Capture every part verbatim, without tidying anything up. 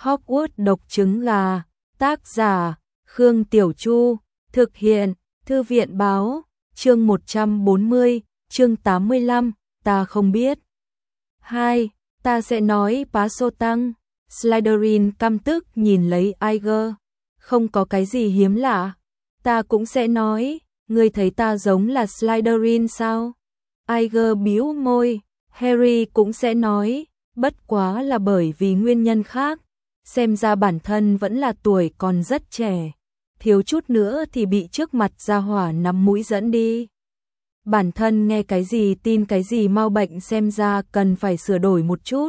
Hogwarts độc trứng gà, tác giả, Khương Tiểu Chu, thực hiện, Thư viện báo, chương một trăm bốn mươi, chương tám mươi lăm, ta không biết. hai. Ta sẽ nói bá sô tăng. Slytherin căm tức nhìn lấy Iger. Không có cái gì hiếm lạ. Ta cũng sẽ nói, ngươi thấy ta giống là Slytherin sao? Iger bĩu môi. Harry cũng sẽ nói, bất quá là bởi vì nguyên nhân khác. Xem ra bản thân vẫn là tuổi còn rất trẻ. Thiếu chút nữa thì bị trước mặt gia hỏa nắm mũi dẫn đi. Bản thân nghe cái gì tin cái gì, mau bệnh xem ra cần phải sửa đổi một chút.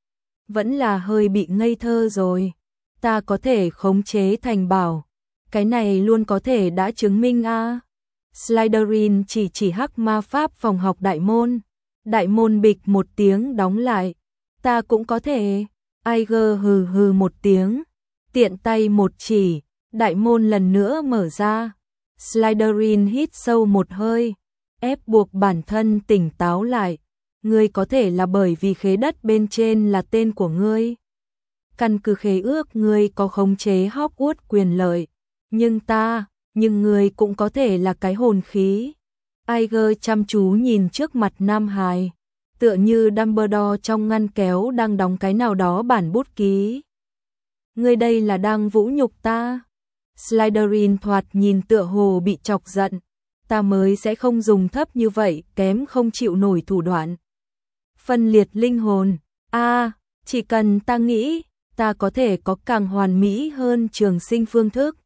Vẫn là hơi bị ngây thơ rồi. Ta có thể khống chế thành bảo. Cái này luôn có thể đã chứng minh a. À. Slytherin chỉ chỉ hắc ma pháp phòng học đại môn. Đại môn bịch một tiếng đóng lại. Ta cũng có thể. Iger hừ hừ một tiếng. Tiện tay một chỉ. Đại môn lần nữa mở ra. Slytherin hít sâu một hơi. Ép buộc bản thân tỉnh táo lại. Ngươi có thể là bởi vì khế đất bên trên là tên của ngươi. Căn cứ khế ước ngươi có khống chế Hogwarts quyền lợi. Nhưng ta, nhưng ngươi cũng có thể là cái hồn khí. Iger chăm chú nhìn trước mặt Nam Hải. Tựa như Dumbledore trong ngăn kéo đang đóng cái nào đó bản bút ký. Ngươi đây là đang vũ nhục ta. Slytherin thoạt nhìn tựa hồ bị chọc giận. Ta mới sẽ không dùng thấp như vậy, kém không chịu nổi thủ đoạn. Phân liệt linh hồn. A, à, chỉ cần ta nghĩ, ta có thể có càng hoàn mỹ hơn trường sinh phương thức.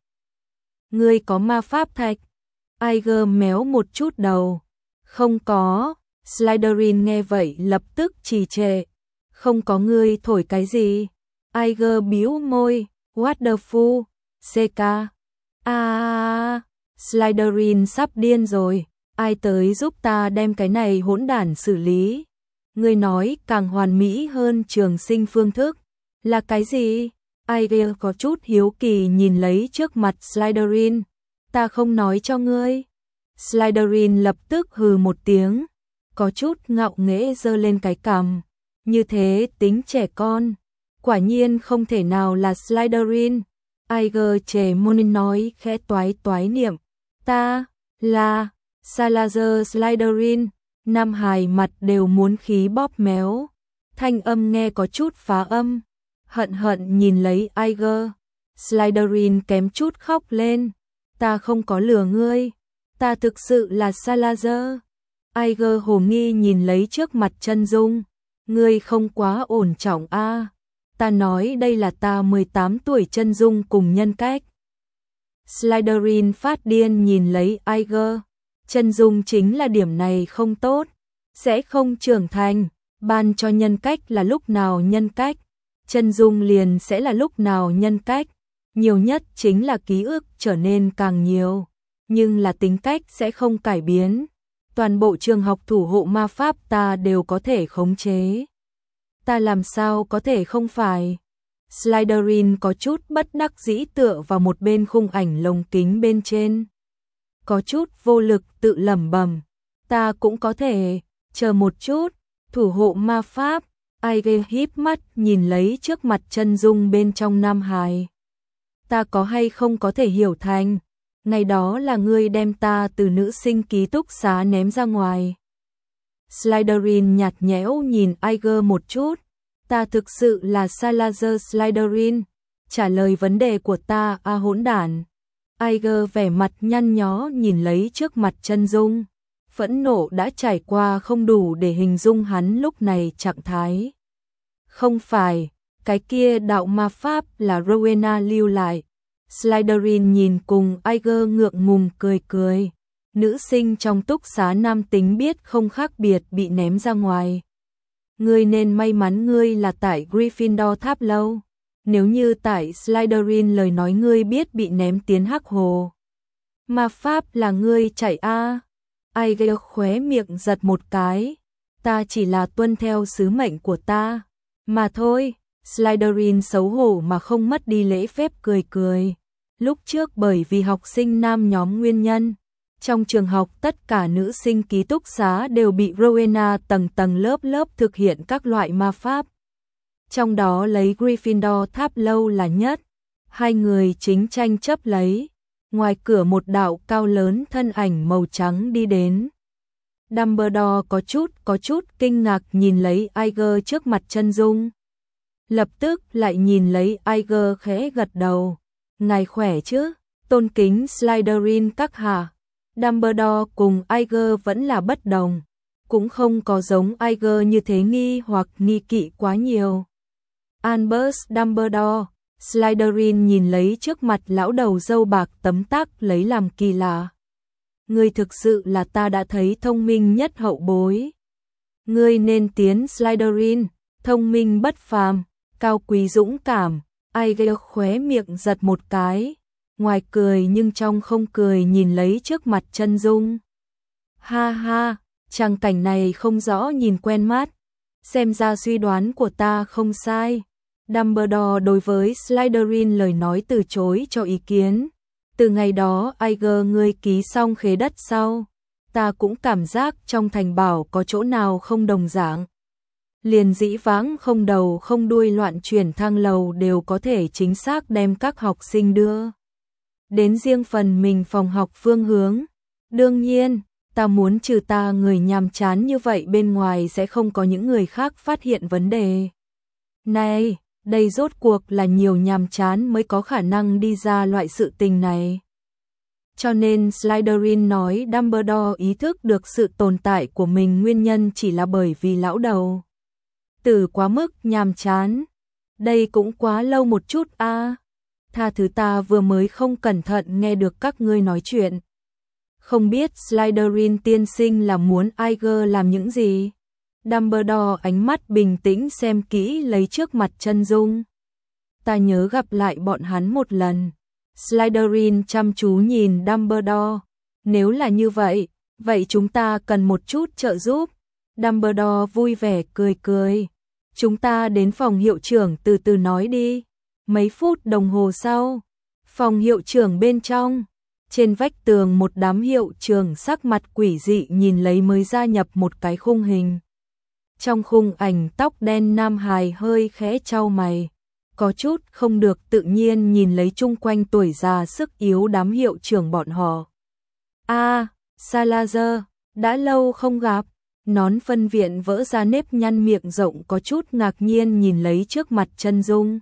Ngươi có ma pháp thạch. Iger méo một chút đầu. Không có. Slytherin nghe vậy lập tức trì trệ. Không có, ngươi thổi cái gì? Iger bĩu môi. What the fuck? xê ca. À, Slytherin sắp điên rồi. Ai tới giúp ta đem cái này hỗn đản xử lý? Ngươi nói càng hoàn mỹ hơn trường sinh phương thức. Là cái gì? Iger có chút hiếu kỳ nhìn lấy trước mặt Slytherin. Ta không nói cho ngươi. Slytherin lập tức hừ một tiếng. Có chút ngạo nghễ giơ lên cái cằm. Như thế tính trẻ con. Quả nhiên không thể nào là Slytherin. Iger chề môi nói khẽ toái toái niệm. Ta là Salazar Slytherin. Nam Hải mặt đều muốn khí bóp méo. Thanh âm nghe có chút phá âm. Hận hận nhìn lấy Iger. Slytherin kém chút khóc lên. Ta không có lừa ngươi. Ta thực sự là Salazar. Iger hồ nghi nhìn lấy trước mặt chân dung. Ngươi không quá ổn trọng a. À. Ta nói đây là ta mười tám tuổi chân dung cùng nhân cách. Slytherin phát điên nhìn lấy Iger. Chân dung chính là điểm này không tốt. Sẽ không trưởng thành. Ban cho nhân cách là lúc nào nhân cách. Chân dung liền sẽ là lúc nào nhân cách. Nhiều nhất chính là ký ức trở nên càng nhiều. Nhưng là tính cách sẽ không cải biến. Toàn bộ trường học thủ hộ ma pháp ta đều có thể khống chế. Ta làm sao có thể không phải? Slytherin có chút bất đắc dĩ tựa vào một bên khung ảnh lồng kính bên trên. Có chút vô lực tự lẩm bẩm. Ta cũng có thể. Chờ một chút. Thủ hộ ma pháp. Iger híp mắt nhìn lấy trước mặt chân dung bên trong Nam Hải. Ta có hay không có thể hiểu thành. Ngày đó là ngươi đem ta từ nữ sinh ký túc xá ném ra ngoài. Slytherin nhạt nhẽo nhìn Iger một chút. Ta thực sự là Salazar Slytherin. Trả lời vấn đề của ta a à, hỗn đản. Iger vẻ mặt nhăn nhó nhìn lấy trước mặt chân dung. Phẫn nộ đã trải qua không đủ để hình dung hắn lúc này trạng thái. Không phải, cái kia đạo ma pháp là Rowena lưu lại. Slytherin nhìn cùng Iger ngượng ngùng cười cười. Nữ sinh trong túc xá nam tính biết không khác biệt bị ném ra ngoài. Ngươi nên may mắn ngươi là tại Gryffindor tháp lâu. Nếu như tại Slytherin lời nói ngươi biết bị ném tiến hắc hồ. Ma pháp là ngươi chạy a. À. Iger khóe miệng giật một cái. Ta chỉ là tuân theo sứ mệnh của ta. Mà thôi. Slytherin xấu hổ mà không mất đi lễ phép cười cười. Lúc trước bởi vì học sinh nam nhóm nguyên nhân. Trong trường học tất cả nữ sinh ký túc xá đều bị Rowena tầng tầng lớp lớp thực hiện các loại ma pháp. trong đó lấy Gryffindor tháp lâu là nhất. Hai người chính tranh chấp lấy. Ngoài cửa một đạo cao lớn thân ảnh màu trắng đi đến. Dumbledore có chút, có chút kinh ngạc nhìn lấy Iger trước mặt chân dung. Lập tức lại nhìn lấy Iger khẽ gật đầu. Ngài khỏe chứ? Tôn kính Slytherin các hạ. Dumbledore cùng Iger vẫn là bất đồng. Cũng không có giống Iger như thế nghi hoặc nghi kỵ quá nhiều. Albus Dumbledore, Slytherin nhìn lấy trước mặt lão đầu râu bạc tấm tắc lấy làm kỳ lạ. Ngươi thực sự là ta đã thấy thông minh nhất hậu bối. Ngươi nên tiến Slytherin, thông minh bất phàm, cao quý dũng cảm. Iger khóe miệng giật một cái, ngoài cười nhưng trong không cười nhìn lấy trước mặt chân dung. Ha ha, trang cảnh này không rõ nhìn quen mắt, xem ra suy đoán của ta không sai. Dumbledore đối với Slytherin lời nói từ chối cho ý kiến. Từ ngày đó Iger ngươi ký xong khế đất sau, ta cũng cảm giác trong thành bảo có chỗ nào không đồng dạng. Liền dĩ vãng không đầu không đuôi loạn chuyển thang lầu đều có thể chính xác đem các học sinh đưa đến riêng phần mình phòng học phương hướng. Đương nhiên, ta muốn trừ ta người nhàm chán như vậy bên ngoài sẽ không có những người khác phát hiện vấn đề. Này, đây rốt cuộc là nhiều nhàm chán mới có khả năng đi ra loại sự tình này. Cho nên Slytherin nói Dumbledore ý thức được sự tồn tại của mình nguyên nhân chỉ là bởi vì lão đầu tử quá mức nhàm chán. Đây cũng quá lâu một chút a. À. Tha thứ ta vừa mới không cẩn thận nghe được các ngươi nói chuyện. Không biết Slytherin tiên sinh là muốn Iger làm những gì? Dumbledore ánh mắt bình tĩnh xem kỹ lấy trước mặt chân dung. Ta nhớ gặp lại bọn hắn một lần. Slytherin chăm chú nhìn Dumbledore. Nếu là như vậy, vậy chúng ta cần một chút trợ giúp. Dumbledore vui vẻ cười cười. Chúng ta đến phòng hiệu trưởng từ từ nói đi. Mấy phút đồng hồ sau, phòng hiệu trưởng bên trong, trên vách tường một đám hiệu trưởng sắc mặt quỷ dị nhìn lấy mới gia nhập một cái khung hình. Trong khung ảnh tóc đen nam hài hơi khẽ chau mày, có chút không được tự nhiên nhìn lấy chung quanh tuổi già sức yếu đám hiệu trưởng bọn họ. A, à, Salazar, đã lâu không gặp. Nón phân viện vỡ ra nếp nhăn miệng rộng có chút ngạc nhiên nhìn lấy trước mặt chân dung.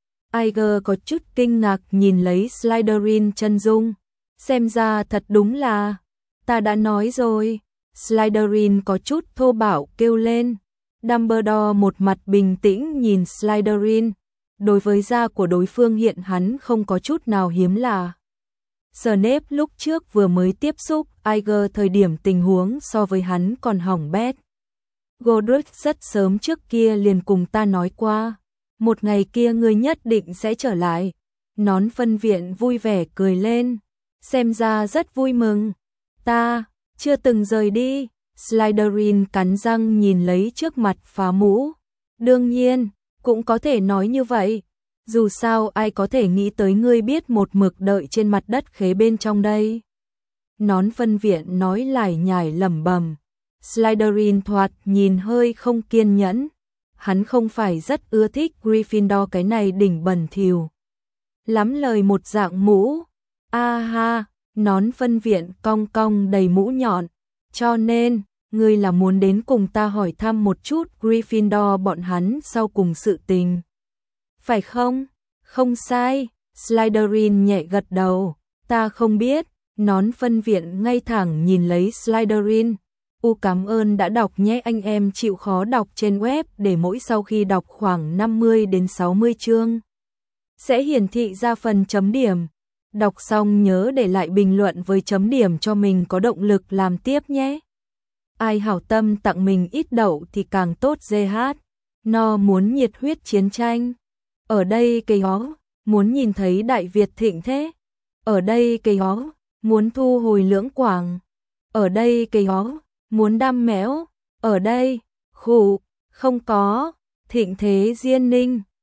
Iger có chút kinh ngạc nhìn lấy Slytherin chân dung. Xem ra thật đúng là, ta đã nói rồi. Slytherin có chút thô bạo kêu lên. Dumbledore một mặt bình tĩnh nhìn Slytherin. Đối với da của đối phương hiện hắn không có chút nào hiếm lạ. Snape lúc trước vừa mới tiếp xúc Iger thời điểm tình huống so với hắn còn hỏng bét. Godric rất sớm trước kia liền cùng ta nói qua, một ngày kia ngươi nhất định sẽ trở lại. Nón phân viện vui vẻ cười lên, xem ra rất vui mừng. Ta chưa từng rời đi. Slytherin cắn răng nhìn lấy trước mặt phá mũ. Đương nhiên, cũng có thể nói như vậy. Dù sao ai có thể nghĩ tới ngươi biết một mực đợi trên mặt đất khế bên trong đây. Nón phân viện nói lải nhải lẩm bẩm. Slytherin thoạt nhìn hơi không kiên nhẫn. Hắn không phải rất ưa thích Gryffindor cái này đỉnh bẩn thỉu lắm lời một dạng mũ. A ha, nón phân viện cong cong đầy mũ nhọn. Cho nên, ngươi là muốn đến cùng ta hỏi thăm một chút Gryffindor bọn hắn sau cùng sự tình. Phải không? Không sai. Slytherin nhẹ gật đầu. Ta không biết. Nón phân viện ngay thẳng nhìn lấy Slytherin. U cảm ơn đã đọc nhé anh em chịu khó đọc trên web để mỗi sau khi đọc khoảng năm mươi đến sáu mươi chương. Sẽ hiển thị ra phần chấm điểm. Đọc xong nhớ để lại bình luận với chấm điểm cho mình có động lực làm tiếp nhé. Ai hảo tâm tặng mình ít đậu thì càng tốt giê hát. No muốn nhiệt huyết chiến tranh. Ở đây cây ó, muốn nhìn thấy Đại Việt thịnh thế. Ở đây cây ó, muốn thu hồi Lưỡng Quảng. Ở đây cây ó, muốn đam méo. Ở đây, khủ, không có, thịnh thế Diên Ninh.